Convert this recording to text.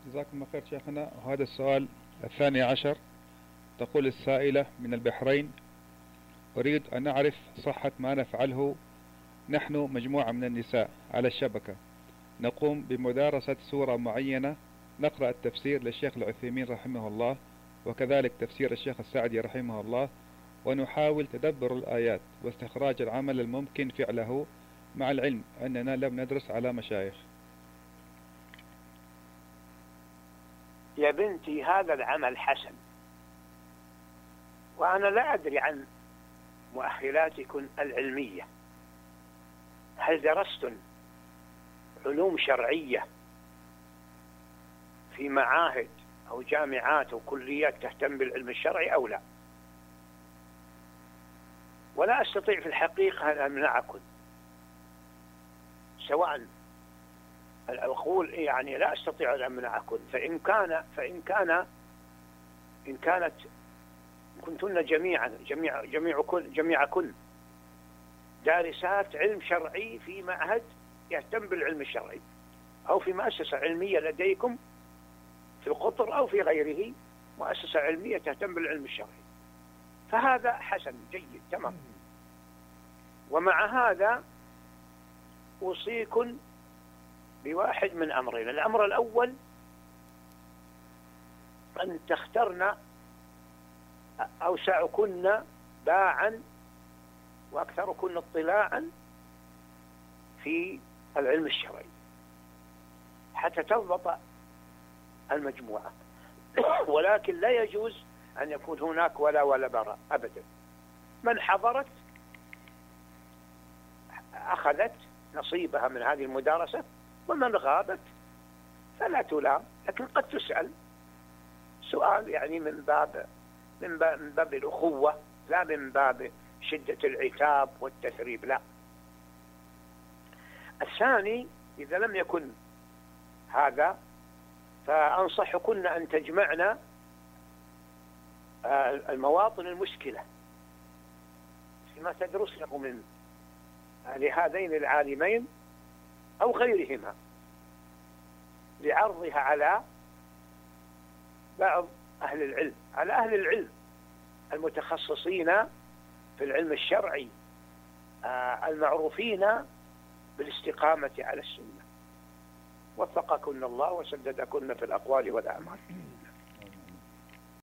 جزاكم الله خير شيخنا. وهذا السؤال الثاني عشر، تقول السائلة من البحرين: أريد أن أعرف صحة ما نفعله. نحن مجموعة من النساء على الشبكة نقوم بمدارسة سورة معينة، نقرأ التفسير للشيخ العثيمين رحمه الله، وكذلك تفسير الشيخ السعدي رحمه الله، ونحاول تدبر الآيات واستخراج العمل الممكن فعله، مع العلم أننا لم ندرس على مشايخ. يا بنتي هذا العمل حسن، وأنا لا أدري عن مؤهلاتكم العلمية. هل درستن علوم شرعية في معاهد أو جامعات أو كليات تهتم بالعلم الشرعي أو لا؟ ولا أستطيع في الحقيقة أن أمنعكم، سواء أقول يعني لا أستطيع أن أمنعكم. إن كانت كنتن جميعكن دارسات علم شرعي في معهد يهتم بالعلم الشرعي، أو في مؤسسة علمية لديكم في القطر أو في غيره مؤسسة علمية تهتم بالعلم الشرعي، فهذا حسن جيد تمام. ومع هذا أوصيكم بواحد من أمرين. الأمر الأول أن تخترن أوسعكن باعا وأكثركن اطلاعا في العلم الشرعي حتى تضبط المجموعة. ولكن لا يجوز أن يكون هناك ولا براء أبدا. من حضرت أخذت نصيبها من هذه المدارسة، ومن غابت فلا تلام، لكن قد تسأل سؤال يعني من باب الأخوة، لا من باب شدة العتاب والتثريب، لا. الثاني، إذا لم يكن هذا فأنصحكن أن تجمعنا المواطن المشكلة فيما تدرسنه من لهذين العالمين أو غيرهما، لعرضها على بعض أهل العلم، على أهل العلم المتخصصين في العلم الشرعي المعروفين بالاستقامة على السنة. وفقكن الله وسددكن في الأقوال والأعمال.